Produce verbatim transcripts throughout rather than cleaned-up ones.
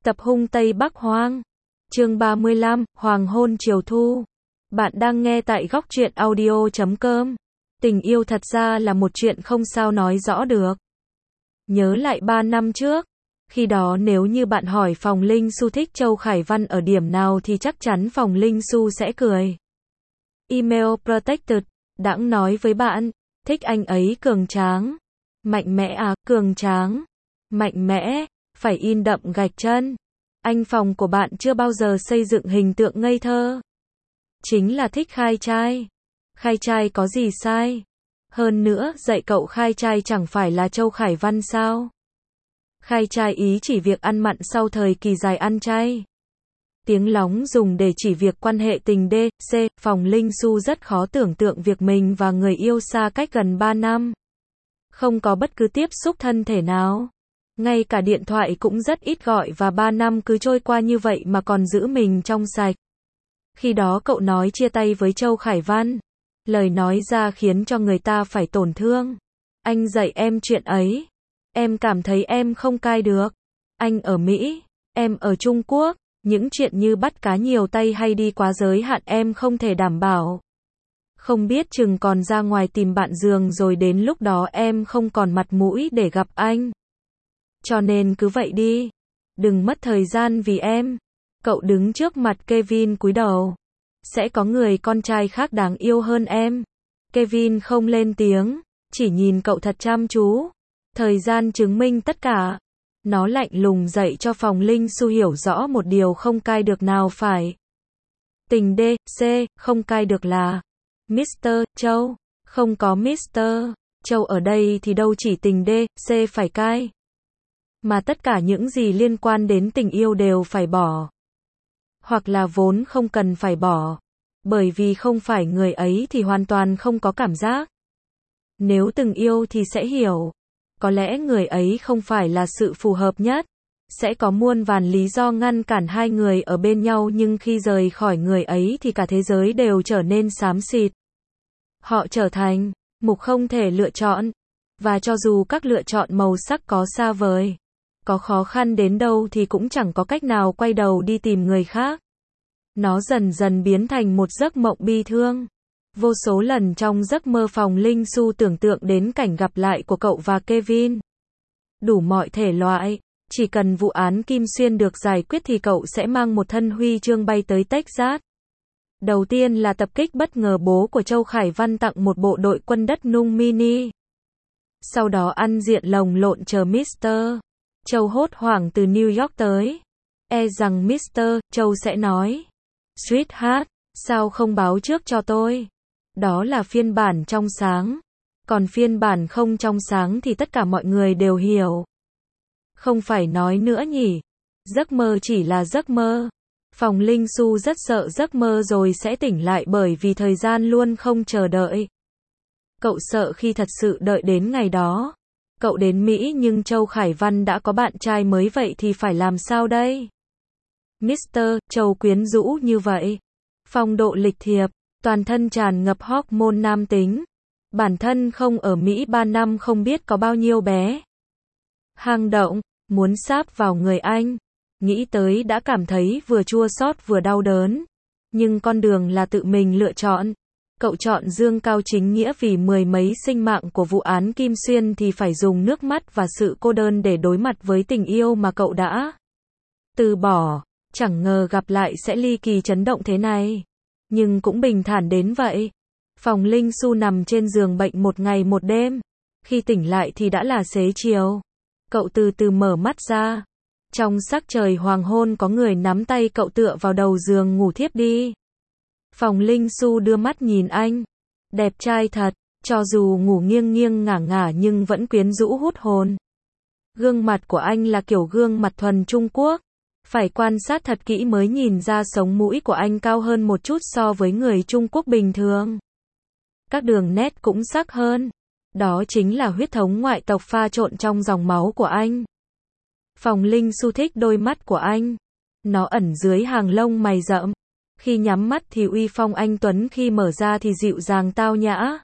Tập hung Tây Bắc Hoang. Chương ba mươi lăm, Hoàng hôn chiều thu. Bạn đang nghe tại góc truyện audio chấm com. Tình yêu thật ra là một chuyện không sao nói rõ được. Nhớ lại ba năm trước, khi đó nếu như bạn hỏi Phòng Linh Xu thích Châu Khải Văn ở điểm nào thì chắc chắn Phòng Linh Xu sẽ cười. Email Protected, đãng nói với bạn, thích anh ấy cường tráng. Mạnh mẽ à, cường tráng. Mạnh mẽ, phải in đậm gạch chân. Anh Phòng của bạn chưa bao giờ xây dựng hình tượng ngây thơ. Chính là thích khai trai. Khai trai có gì sai? Hơn nữa, dạy cậu khai trai chẳng phải là Châu Khải Văn sao? Khai trai ý chỉ việc ăn mặn sau thời kỳ dài ăn chay. Tiếng lóng dùng để chỉ việc quan hệ tình D, C, Phòng Linh Xu rất khó tưởng tượng việc mình và người yêu xa cách gần ba năm. Không có bất cứ tiếp xúc thân thể nào. Ngay cả điện thoại cũng rất ít gọi và ba năm cứ trôi qua như vậy mà còn giữ mình trong sạch. Khi đó cậu nói chia tay với Châu Khải Văn. Lời nói ra khiến cho người ta phải tổn thương. Anh dạy em chuyện ấy. Em cảm thấy em không cai được. Anh ở Mỹ, em ở Trung Quốc. Những chuyện như bắt cá nhiều tay hay đi quá giới hạn em không thể đảm bảo. Không biết chừng còn ra ngoài tìm bạn giường rồi đến lúc đó em không còn mặt mũi để gặp anh. Cho nên cứ vậy đi. Đừng mất thời gian vì em. Cậu đứng trước mặt Kevin cúi đầu. Sẽ có người con trai khác đáng yêu hơn em. Kevin không lên tiếng, chỉ nhìn cậu thật chăm chú. Thời gian chứng minh tất cả. Nó lạnh lùng dạy cho Phòng Linh Xu hiểu rõ một điều không cai được nào phải. Tình D, C, không cai được là mít tơ Châu. Không có mít tơ Châu ở đây thì đâu chỉ tình D, C phải cai. Mà tất cả những gì liên quan đến tình yêu đều phải bỏ. Hoặc là vốn không cần phải bỏ. Bởi vì không phải người ấy thì hoàn toàn không có cảm giác. Nếu từng yêu thì sẽ hiểu. Có lẽ người ấy không phải là sự phù hợp nhất. Sẽ có muôn vàn lý do ngăn cản hai người ở bên nhau nhưng khi rời khỏi người ấy thì cả thế giới đều trở nên xám xịt. Họ trở thành mục không thể lựa chọn. Và cho dù các lựa chọn màu sắc có xa vời, có khó khăn đến đâu thì cũng chẳng có cách nào quay đầu đi tìm người khác. Nó dần dần biến thành một giấc mộng bi thương. Vô số lần trong giấc mơ Phòng Linh Xu tưởng tượng đến cảnh gặp lại của cậu và Kevin. Đủ mọi thể loại. Chỉ cần vụ án Kim Xuyên được giải quyết thì cậu sẽ mang một thân huy chương bay tới Texas. Đầu tiên là tập kích bất ngờ bố của Châu Khải Văn tặng một bộ đội quân đất nung mini. Sau đó ăn diện lồng lộn chờ mít tơ Châu hốt hoảng từ New York tới. E rằng mít tơ Châu sẽ nói, Sweetheart, sao không báo trước cho tôi? Đó là phiên bản trong sáng. Còn phiên bản không trong sáng thì tất cả mọi người đều hiểu. Không phải nói nữa nhỉ. Giấc mơ chỉ là giấc mơ. Phòng Linh Xu rất sợ giấc mơ rồi sẽ tỉnh lại bởi vì thời gian luôn không chờ đợi. Cậu sợ khi thật sự đợi đến ngày đó. Cậu đến Mỹ nhưng Châu Khải Văn đã có bạn trai mới vậy thì phải làm sao đây? mít tơ Châu quyến rũ như vậy. Phong độ lịch thiệp, toàn thân tràn ngập hormone nam tính. Bản thân không ở Mỹ ba năm không biết có bao nhiêu bé. Hang động, muốn sáp vào người anh. Nghĩ tới đã cảm thấy vừa chua xót vừa đau đớn. Nhưng con đường là tự mình lựa chọn. Cậu chọn dương cao chính nghĩa vì mười mấy sinh mạng của vụ án Kim Xuyên thì phải dùng nước mắt và sự cô đơn để đối mặt với tình yêu mà cậu đã từ bỏ. Chẳng ngờ gặp lại sẽ ly kỳ chấn động thế này. Nhưng cũng bình thản đến vậy. Phòng Linh Xu nằm trên giường bệnh một ngày một đêm. Khi tỉnh lại thì đã là xế chiều. Cậu từ từ mở mắt ra. Trong sắc trời hoàng hôn có người nắm tay cậu tựa vào đầu giường ngủ thiếp đi. Phòng Linh Xu đưa mắt nhìn anh. Đẹp trai thật, cho dù ngủ nghiêng nghiêng ngả ngả nhưng vẫn quyến rũ hút hồn. Gương mặt của anh là kiểu gương mặt thuần Trung Quốc. Phải quan sát thật kỹ mới nhìn ra sống mũi của anh cao hơn một chút so với người Trung Quốc bình thường. Các đường nét cũng sắc hơn. Đó chính là huyết thống ngoại tộc pha trộn trong dòng máu của anh. Phòng Linh Xu thích đôi mắt của anh. Nó ẩn dưới hàng lông mày rậm. Khi nhắm mắt thì uy phong anh tuấn, khi mở ra thì dịu dàng tao nhã.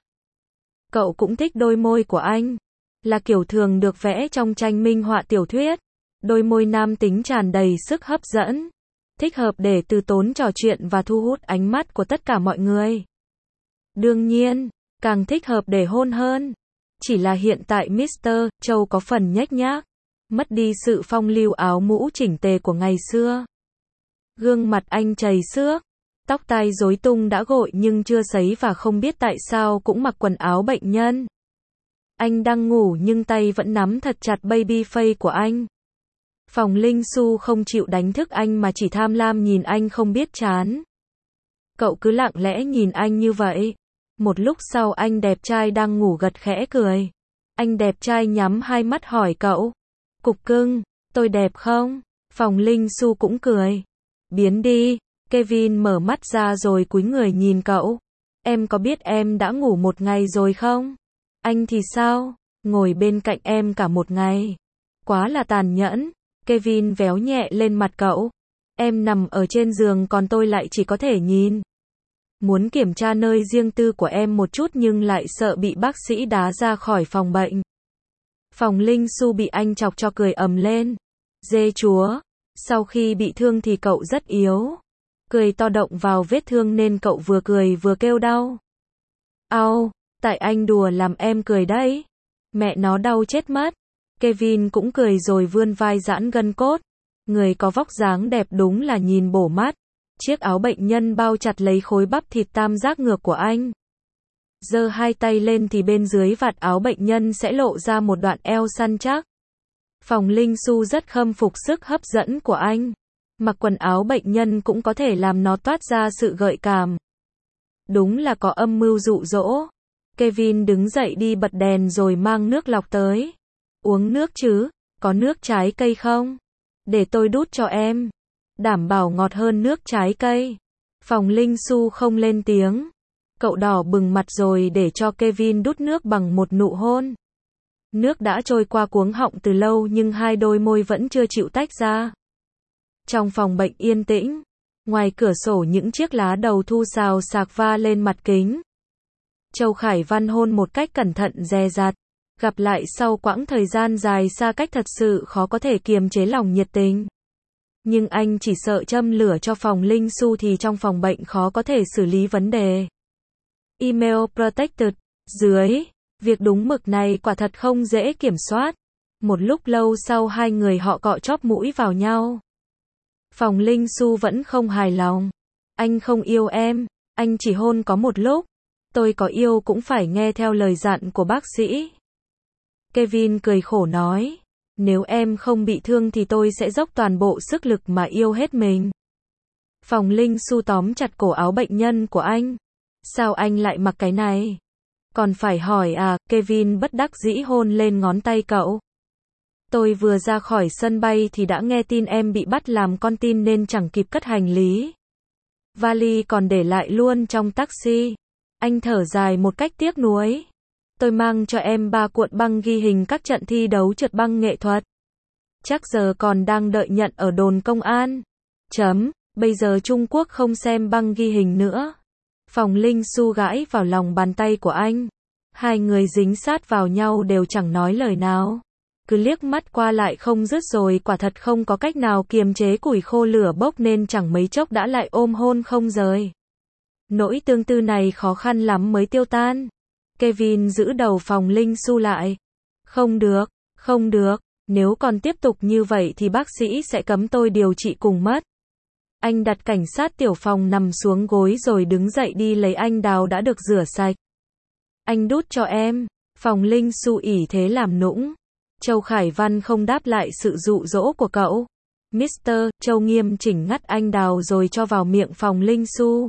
Cậu cũng thích đôi môi của anh. Là kiểu thường được vẽ trong tranh minh họa tiểu thuyết. Đôi môi nam tính tràn đầy sức hấp dẫn. Thích hợp để từ tốn trò chuyện và thu hút ánh mắt của tất cả mọi người. Đương nhiên, càng thích hợp để hôn hơn. Chỉ là hiện tại mít tơ Châu có phần nhếch nhác, mất đi sự phong lưu áo mũ chỉnh tề của ngày xưa. Gương mặt anh trầy xước, tóc tai rối tung đã gội nhưng chưa sấy và không biết tại sao cũng mặc quần áo bệnh nhân. Anh đang ngủ nhưng tay vẫn nắm thật chặt baby face của anh. Phòng Linh Su không chịu đánh thức anh mà chỉ tham lam nhìn anh không biết chán. Cậu cứ lặng lẽ nhìn anh như vậy. Một lúc sau anh đẹp trai đang ngủ gật khẽ cười. Anh đẹp trai nhắm hai mắt hỏi cậu. Cục cưng, tôi đẹp không? Phòng Linh Su cũng cười. Biến đi. Kevin mở mắt ra rồi cúi người nhìn cậu. Em có biết em đã ngủ một ngày rồi không? Anh thì sao? Ngồi bên cạnh em cả một ngày. Quá là tàn nhẫn. Kevin véo nhẹ lên mặt cậu. Em nằm ở trên giường còn tôi lại chỉ có thể nhìn. Muốn kiểm tra nơi riêng tư của em một chút nhưng lại sợ bị bác sĩ đá ra khỏi phòng bệnh. Phòng Linh Su bị anh chọc cho cười ầm lên. Dê chúa. Sau khi bị thương thì cậu rất yếu. Cười to động vào vết thương nên cậu vừa cười vừa kêu đau. Au, tại anh đùa làm em cười đấy. Mẹ nó đau chết mất. Kevin cũng cười rồi vươn vai giãn gân cốt. Người có vóc dáng đẹp đúng là nhìn bổ mắt. Chiếc áo bệnh nhân bao chặt lấy khối bắp thịt tam giác ngược của anh. Giơ hai tay lên thì bên dưới vạt áo bệnh nhân sẽ lộ ra một đoạn eo săn chắc. Phòng Linh Su rất khâm phục sức hấp dẫn của anh. Mặc quần áo bệnh nhân cũng có thể làm nó toát ra sự gợi cảm. Đúng là có âm mưu dụ dỗ. Kevin đứng dậy đi bật đèn rồi mang nước lọc tới. Uống nước chứ, có nước trái cây không? Để tôi đút cho em. Đảm bảo ngọt hơn nước trái cây. Phòng Linh Su không lên tiếng. Cậu đỏ bừng mặt rồi để cho Kevin đút nước bằng một nụ hôn. Nước đã trôi qua cuống họng từ lâu nhưng hai đôi môi vẫn chưa chịu tách ra. Trong phòng bệnh yên tĩnh, ngoài cửa sổ những chiếc lá đầu thu xào xạc va lên mặt kính. Châu Khải Văn hôn một cách cẩn thận dè dặt. Gặp lại sau quãng thời gian dài xa cách thật sự khó có thể kiềm chế lòng nhiệt tình. Nhưng anh chỉ sợ châm lửa cho phòng Linh Su thì trong phòng bệnh khó có thể xử lý vấn đề. Email protected. Dưới. Việc đúng mực này quả thật không dễ kiểm soát. Một lúc lâu sau hai người họ cọ chóp mũi vào nhau. Phòng Linh Su vẫn không hài lòng. Anh không yêu em. Anh chỉ hôn có một lúc. Tôi có yêu cũng phải nghe theo lời dặn của bác sĩ. Kevin cười khổ nói. Nếu em không bị thương thì tôi sẽ dốc toàn bộ sức lực mà yêu hết mình. Phòng Linh Su tóm chặt cổ áo bệnh nhân của anh. Sao anh lại mặc cái này? Còn phải hỏi à, Kevin bất đắc dĩ hôn lên ngón tay cậu. Tôi vừa ra khỏi sân bay thì đã nghe tin em bị bắt làm con tin nên chẳng kịp cất hành lý. Vali còn để lại luôn trong taxi. Anh thở dài một cách tiếc nuối. Tôi mang cho em ba cuộn băng ghi hình các trận thi đấu trượt băng nghệ thuật. Chắc giờ còn đang đợi nhận ở đồn công an. Chấm, bây giờ Trung Quốc không xem băng ghi hình nữa. Phòng Linh Su gãi vào lòng bàn tay của anh. Hai người dính sát vào nhau đều chẳng nói lời nào. Cứ liếc mắt qua lại không dứt rồi quả thật không có cách nào kiềm chế củi khô lửa bốc nên chẳng mấy chốc đã lại ôm hôn không rời. Nỗi tương tư này khó khăn lắm mới tiêu tan. Kevin giữ đầu phòng Linh Su lại. Không được, không được, nếu còn tiếp tục như vậy thì bác sĩ sẽ cấm tôi điều trị cùng mất. Anh đặt cảnh sát tiểu phòng nằm xuống gối rồi đứng dậy đi lấy anh đào đã được rửa sạch. Anh đút cho em. Phòng Linh Su ỷ thế làm nũng. Châu Khải Văn không đáp lại sự dụ dỗ của cậu. mít tơ Châu nghiêm chỉnh ngắt anh đào rồi cho vào miệng phòng Linh Su.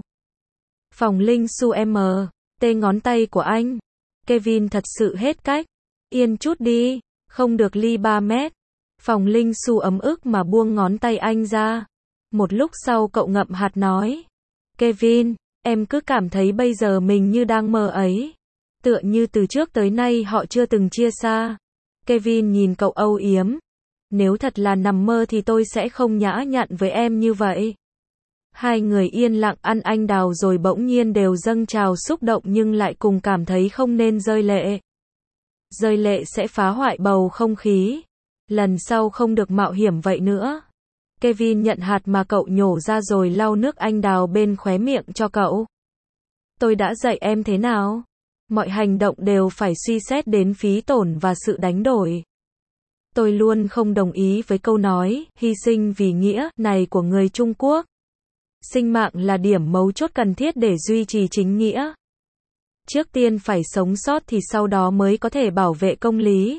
Phòng Linh Su m. Tê ngón tay của anh. Kevin thật sự hết cách. Yên chút đi. Không được ly ba mét. Phòng Linh Su ấm ức mà buông ngón tay anh ra. Một lúc sau cậu ngậm hạt nói. Kevin, em cứ cảm thấy bây giờ mình như đang mơ ấy. Tựa như từ trước tới nay họ chưa từng chia xa. Kevin nhìn cậu âu yếm. Nếu thật là nằm mơ thì tôi sẽ không nhã nhặn với em như vậy. Hai người yên lặng ăn anh đào rồi bỗng nhiên đều dâng trào xúc động nhưng lại cùng cảm thấy không nên rơi lệ. Rơi lệ sẽ phá hoại bầu không khí. Lần sau không được mạo hiểm vậy nữa. Kevin nhận hạt mà cậu nhổ ra rồi lau nước anh đào bên khóe miệng cho cậu. Tôi đã dạy em thế nào? Mọi hành động đều phải suy xét đến phí tổn và sự đánh đổi. Tôi luôn không đồng ý với câu nói, hy sinh vì nghĩa, này của người Trung Quốc. Sinh mạng là điểm mấu chốt cần thiết để duy trì chính nghĩa. Trước tiên phải sống sót thì sau đó mới có thể bảo vệ công lý.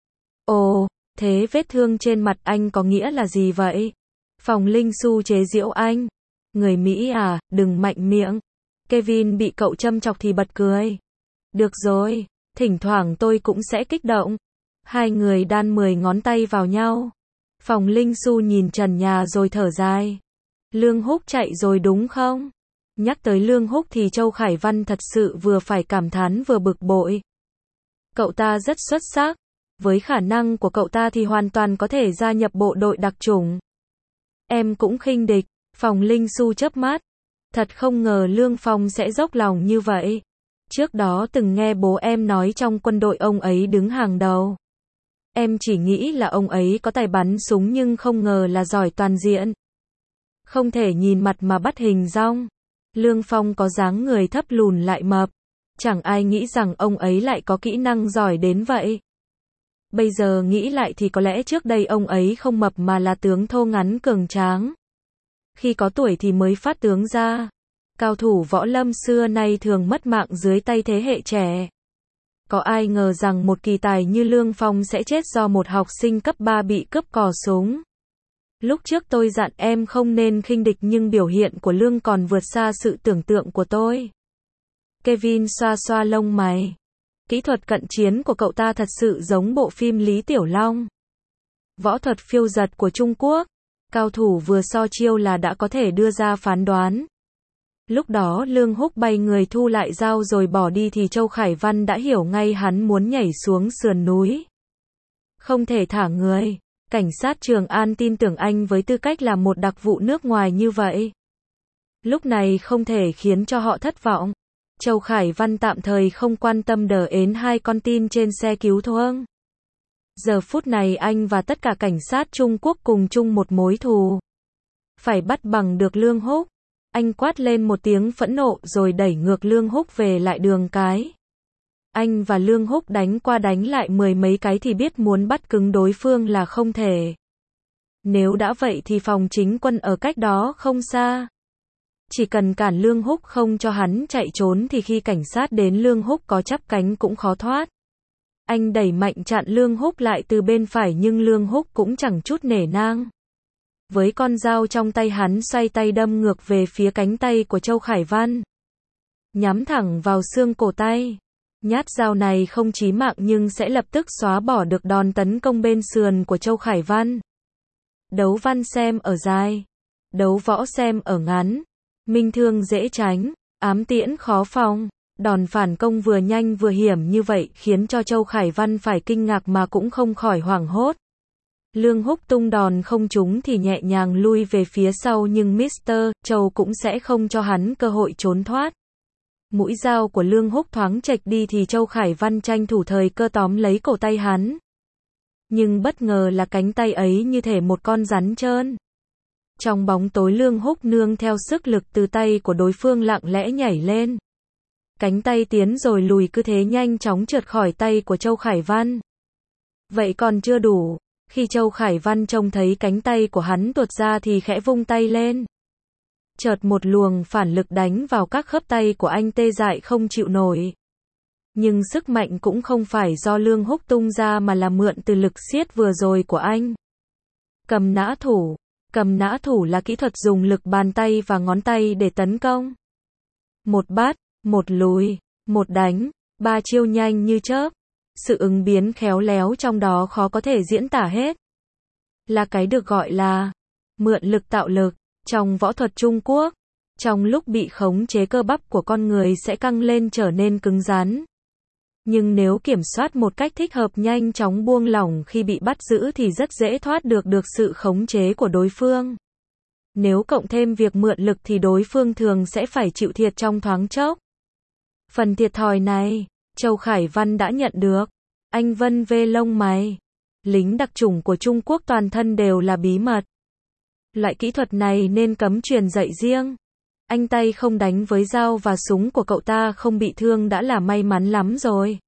Ồ, thế vết thương trên mặt anh có nghĩa là gì vậy? Phòng Linh Xu chế giễu anh. Người Mỹ à, đừng mạnh miệng. Kevin bị cậu châm chọc thì bật cười. Được rồi, thỉnh thoảng tôi cũng sẽ kích động. Hai người đan mười ngón tay vào nhau. Phòng Linh Xu nhìn trần nhà rồi thở dài. Lương Húc chạy rồi đúng không? Nhắc tới Lương Húc thì Châu Khải Văn thật sự vừa phải cảm thán vừa bực bội. Cậu ta rất xuất sắc. Với khả năng của cậu ta thì hoàn toàn có thể gia nhập bộ đội đặc chủng. Em cũng khinh địch. Phòng Linh Xu chớp mắt. Thật không ngờ Lương Phong sẽ dốc lòng như vậy. Trước đó từng nghe bố em nói trong quân đội ông ấy đứng hàng đầu. Em chỉ nghĩ là ông ấy có tài bắn súng nhưng không ngờ là giỏi toàn diện. Không thể nhìn mặt mà bắt hình dong. Lương Phong có dáng người thấp lùn lại mập. Chẳng ai nghĩ rằng ông ấy lại có kỹ năng giỏi đến vậy. Bây giờ nghĩ lại thì có lẽ trước đây ông ấy không mập mà là tướng thô ngắn cường tráng. Khi có tuổi thì mới phát tướng ra. Cao thủ võ lâm xưa nay thường mất mạng dưới tay thế hệ trẻ. Có ai ngờ rằng một kỳ tài như Lương Phong sẽ chết do một học sinh cấp ba bị cướp cò súng. Lúc trước tôi dặn em không nên khinh địch nhưng biểu hiện của Lương còn vượt xa sự tưởng tượng của tôi. Kevin xoa xoa lông mày. Kỹ thuật cận chiến của cậu ta thật sự giống bộ phim Lý Tiểu Long. Võ thuật phiêu dật của Trung Quốc. Cao thủ vừa so chiêu là đã có thể đưa ra phán đoán. Lúc đó Lương Húc bay người thu lại dao rồi bỏ đi thì Châu Khải Văn đã hiểu ngay hắn muốn nhảy xuống sườn núi. Không thể thả người. Cảnh sát Trường An tin tưởng anh với tư cách là một đặc vụ nước ngoài như vậy. Lúc này không thể khiến cho họ thất vọng. Châu Khải Văn tạm thời không quan tâm đờ ến hai con tin trên xe cứu thương. Giờ phút này anh và tất cả cảnh sát Trung Quốc cùng chung một mối thù. Phải bắt bằng được Lương Húc. Anh quát lên một tiếng phẫn nộ rồi đẩy ngược Lương Húc về lại đường cái. Anh và Lương Húc đánh qua đánh lại mười mấy cái thì biết muốn bắt cứng đối phương là không thể. Nếu đã vậy thì phòng chính quân ở cách đó không xa. Chỉ cần cản Lương Húc không cho hắn chạy trốn thì khi cảnh sát đến Lương Húc có chắp cánh cũng khó thoát. Anh đẩy mạnh chặn Lương Húc lại từ bên phải nhưng Lương Húc cũng chẳng chút nể nang. Với con dao trong tay hắn xoay tay đâm ngược về phía cánh tay của Châu Khải Văn. Nhắm thẳng vào xương cổ tay. Nhát dao này không chí mạng nhưng sẽ lập tức xóa bỏ được đòn tấn công bên sườn của Châu Khải Văn. Đấu văn xem ở dài. Đấu võ xem ở ngắn. Minh thương dễ tránh. Ám tiễn khó phòng. Đòn phản công vừa nhanh vừa hiểm như vậy khiến cho Châu Khải Văn phải kinh ngạc mà cũng không khỏi hoảng hốt. Lương Húc tung đòn không trúng thì nhẹ nhàng lui về phía sau nhưng mít tơ Châu cũng sẽ không cho hắn cơ hội trốn thoát. Mũi dao của Lương Húc thoáng chệch đi thì Châu Khải Văn tranh thủ thời cơ tóm lấy cổ tay hắn. Nhưng bất ngờ là cánh tay ấy như thể một con rắn trơn. Trong bóng tối Lương Húc nương theo sức lực từ tay của đối phương lặng lẽ nhảy lên. Cánh tay tiến rồi lùi cứ thế nhanh chóng trượt khỏi tay của Châu Khải Văn. Vậy còn chưa đủ. Khi Châu Khải Văn trông thấy cánh tay của hắn tuột ra thì khẽ vung tay lên. Chợt một luồng phản lực đánh vào các khớp tay của anh tê dại không chịu nổi. Nhưng sức mạnh cũng không phải do Lương Húc tung ra mà là mượn từ lực siết vừa rồi của anh. Cầm nã thủ. Cầm nã thủ là kỹ thuật dùng lực bàn tay và ngón tay để tấn công. Một bắt, một lùi, một đánh, ba chiêu nhanh như chớp. Sự ứng biến khéo léo trong đó khó có thể diễn tả hết. Là cái được gọi là mượn lực tạo lực. Trong võ thuật Trung Quốc, trong lúc bị khống chế cơ bắp của con người sẽ căng lên trở nên cứng rắn. Nhưng nếu kiểm soát một cách thích hợp nhanh chóng buông lỏng khi bị bắt giữ thì rất dễ thoát được được sự khống chế của đối phương. Nếu cộng thêm việc mượn lực thì đối phương thường sẽ phải chịu thiệt trong thoáng chốc. Phần thiệt thòi này, Châu Khải Văn đã nhận được. Anh vân vê lông mày. Lính đặc chủng của Trung Quốc toàn thân đều là bí mật. Loại kỹ thuật này nên cấm truyền dạy riêng. Anh tay không đánh với dao và súng của cậu ta không bị thương đã là may mắn lắm rồi.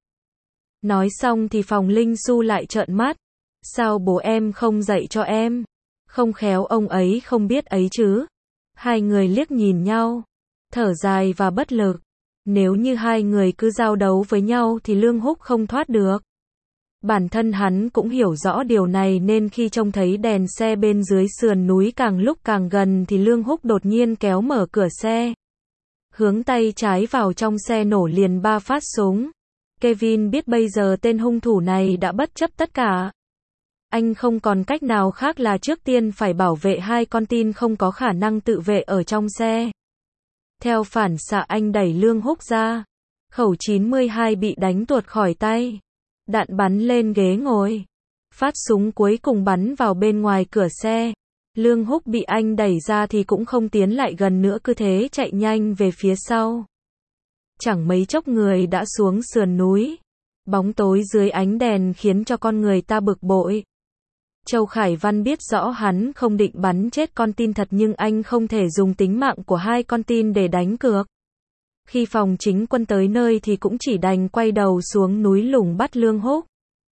Nói xong thì Phòng Linh Xu lại trợn mắt. Sao bố em không dạy cho em? Không khéo ông ấy không biết ấy chứ. Hai người liếc nhìn nhau, thở dài và bất lực. Nếu như hai người cứ giao đấu với nhau thì Lương Húc không thoát được. Bản thân hắn cũng hiểu rõ điều này nên khi trông thấy đèn xe bên dưới sườn núi càng lúc càng gần thì Lương Húc đột nhiên kéo mở cửa xe. Hướng tay trái vào trong xe nổ liền ba phát súng. Kevin biết bây giờ tên hung thủ này đã bất chấp tất cả. Anh không còn cách nào khác là trước tiên phải bảo vệ hai con tin không có khả năng tự vệ ở trong xe. Theo phản xạ anh đẩy Lương Húc ra. Khẩu chín mươi hai bị đánh tuột khỏi tay. Đạn bắn lên ghế ngồi. Phát súng cuối cùng bắn vào bên ngoài cửa xe. Lương Húc bị anh đẩy ra thì cũng không tiến lại gần nữa cứ thế chạy nhanh về phía sau. Chẳng mấy chốc người đã xuống sườn núi. Bóng tối dưới ánh đèn khiến cho con người ta bực bội. Châu Khải Văn biết rõ hắn không định bắn chết con tin thật nhưng anh không thể dùng tính mạng của hai con tin để đánh cược. Khi Phòng Chính Quân tới nơi thì cũng chỉ đành quay đầu xuống núi lùng bắt Lương Húc.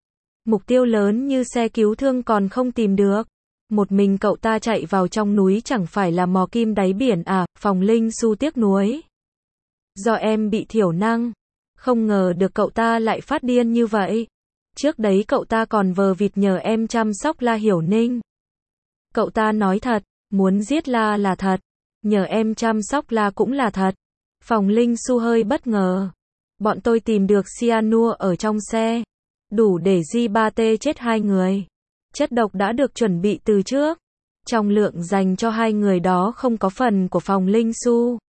Mục tiêu lớn như xe cứu thương còn không tìm được. Một mình cậu ta chạy vào trong núi chẳng phải là mò kim đáy biển à? Phòng Linh Xu tiếc nuối. Do em bị thiểu năng. Không ngờ được cậu ta lại phát điên như vậy. Trước đấy cậu ta còn vờ vịt nhờ em chăm sóc La Hiểu Ninh. Cậu ta nói thật, muốn giết La là thật. Nhờ em chăm sóc La cũng là thật. Phòng Linh Xu hơi bất ngờ. Bọn tôi tìm được cyanua ở trong xe. Đủ để G ba T chết hai người. Chất độc đã được chuẩn bị từ trước. Trong lượng dành cho hai người đó không có phần của Phòng Linh Xu.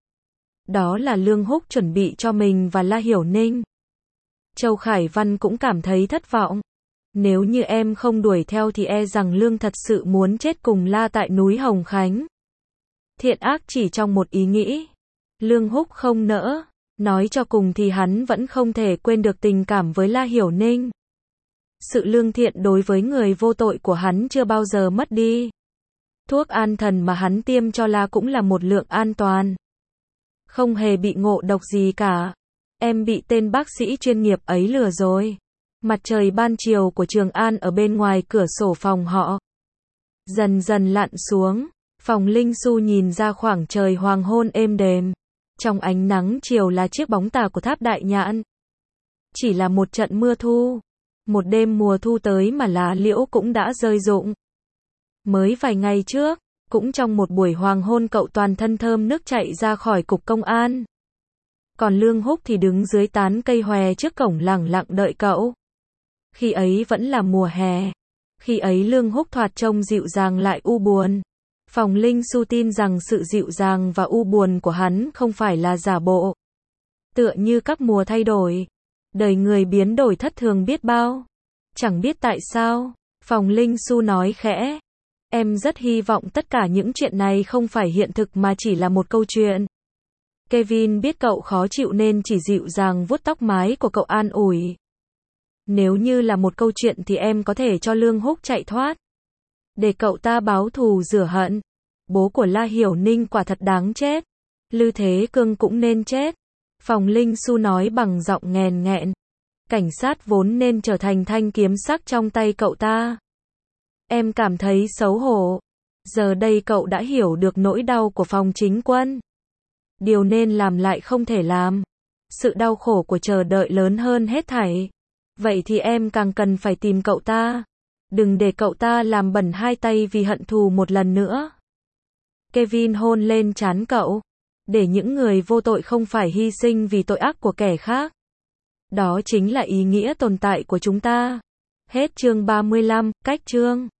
Đó là Lương Húc chuẩn bị cho mình và La Hiểu Ninh. Châu Khải Văn cũng cảm thấy thất vọng. Nếu như em không đuổi theo thì e rằng Lương thật sự muốn chết cùng La tại núi Hồng Khánh. Thiện ác chỉ trong một ý nghĩ. Lương Húc không nỡ. Nói cho cùng thì hắn vẫn không thể quên được tình cảm với La Hiểu Ninh. Sự lương thiện đối với người vô tội của hắn chưa bao giờ mất đi. Thuốc an thần mà hắn tiêm cho La cũng là một lượng an toàn. Không hề bị ngộ độc gì cả. Em bị tên bác sĩ chuyên nghiệp ấy lừa rồi. Mặt trời ban chiều của Trường An ở bên ngoài cửa sổ phòng họ dần dần lặn xuống. Phòng Linh Xu nhìn ra khoảng trời hoàng hôn êm đềm. Trong ánh nắng chiều là chiếc bóng tà của tháp Đại Nhạn. Chỉ là một trận mưa thu. Một đêm mùa thu tới mà lá liễu cũng đã rơi rụng. Mới vài ngày trước, cũng trong một buổi hoàng hôn cậu toàn thân thơm nước chạy ra khỏi cục công an. Còn Lương Húc thì đứng dưới tán cây hòe trước cổng lẳng lặng đợi cậu. Khi ấy vẫn là mùa hè. Khi ấy Lương Húc thoạt trông dịu dàng lại u buồn. Phòng Linh Xu tin rằng sự dịu dàng và u buồn của hắn không phải là giả bộ. Tựa như các mùa thay đổi. Đời người biến đổi thất thường biết bao. Chẳng biết tại sao. Phòng Linh Xu nói khẽ. Em rất hy vọng tất cả những chuyện này không phải hiện thực mà chỉ là một câu chuyện. Kevin biết cậu khó chịu nên chỉ dịu dàng vuốt tóc mái của cậu an ủi. Nếu như là một câu chuyện thì em có thể cho Lương Húc chạy thoát. Để cậu ta báo thù rửa hận. Bố của La Hiểu Ninh quả thật đáng chết. Lư Thế Cương cũng nên chết. Phòng Linh Xu nói bằng giọng nghèn nghẹn. Cảnh sát vốn nên trở thành thanh kiếm sắc trong tay cậu ta. Em cảm thấy xấu hổ. Giờ đây cậu đã hiểu được nỗi đau của Phòng Chính Quân. Điều nên làm lại không thể làm. Sự đau khổ của chờ đợi lớn hơn hết thảy. Vậy thì em càng cần phải tìm cậu ta. Đừng để cậu ta làm bẩn hai tay vì hận thù một lần nữa. Kevin hôn lên trán cậu. Để những người vô tội không phải hy sinh vì tội ác của kẻ khác. Đó chính là ý nghĩa tồn tại của chúng ta. Hết chương ba mươi lăm, cách chương.